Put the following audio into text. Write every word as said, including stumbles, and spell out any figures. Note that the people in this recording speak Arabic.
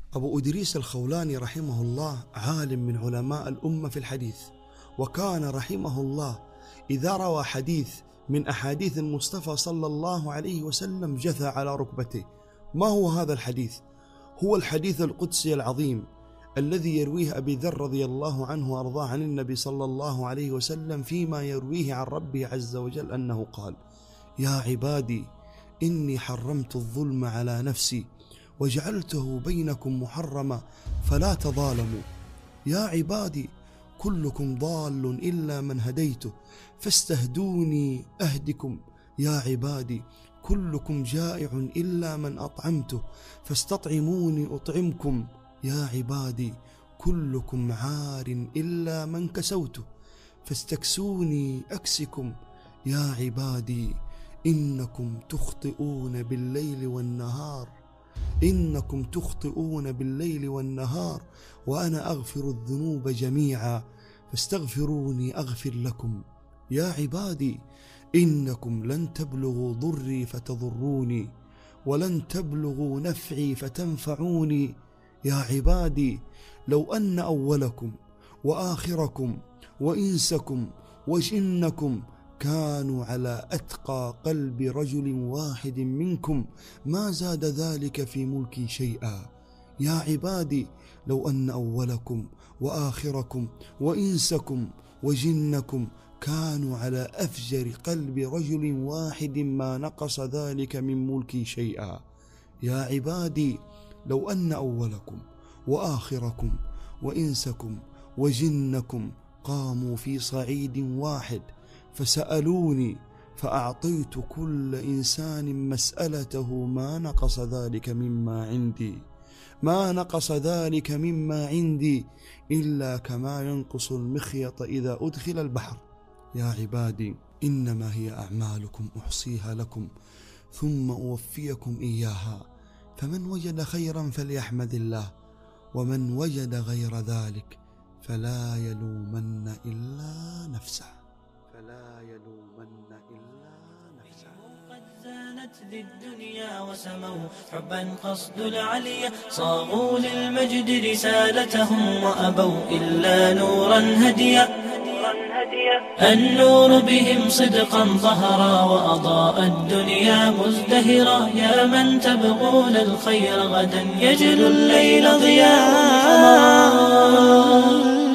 أبو إدريس الخولاني رحمه الله عالم من علماء الأمة في الحديث، وكان رحمه الله إذا روى حديث من أحاديث المصطفى صلى الله عليه وسلم جثى على ركبته. ما هو هذا الحديث؟ هو الحديث القدسي العظيم الذي يرويه أبي ذر رضي الله عنه وأرضاه عن النبي صلى الله عليه وسلم فيما يرويه عن ربه عز وجل أنه قال: يا عبادي إني حرمت الظلم على نفسي وجعلته بينكم محرما فلا تظالموا. يا عبادي كلكم ضال إلا من هديته فاستهدوني أهدكم. يا عبادي كلكم جائع إلا من أطعمته فاستطعموني أطعمكم. يا عبادي كلكم عار إلا من كسوته فاستكسوني أكسكم. يا عبادي إنكم تخطئون بالليل والنهار إنكم تخطئون بالليل والنهار وأنا أغفر الذنوب جميعا فاستغفروني أغفر لكم. يا عبادي إنكم لن تبلغوا ضري فتضروني ولن تبلغوا نفعي فتنفعوني. يا عبادي لو أن أولكم وآخركم وإنسكم وجنكم كانوا على أتقى قلب رجل واحد منكم ما زاد ذلك في ملكي شيئا. يا عبادي لو أن أولكم وآخركم وإنسكم وجنكم كانوا على أفجر قلب رجل واحد ما نقص ذلك من ملكي شيئا. يا عبادي لو أن أولكم وآخركم وإنسكم وجنكم قاموا في صعيد واحد فسألوني فأعطيت كل إنسان مسألته ما نقص ذلك مما عندي ما نقص ذلك مما عندي إلا كما ينقص المخيط إذا أدخل البحر. يا عبادي إنما هي أعمالكم أحصيها لكم ثم أوفيكم إياها، فمن وجد خيرا فليحمد الله ومن وجد غير ذلك فلا يلومن إلا نفسه فلا يلومن إلا نفسه. قد زانت ذي الدنيا وسموا حبا قصد العليا صاغوا للمجد رسالتهم وأبوا إلا نورا هديا. النور بهم صدقا ظهرا وأضاء الدنيا مزدهرا. يا من تبغون الخير غدا يجلو الليل ضياء.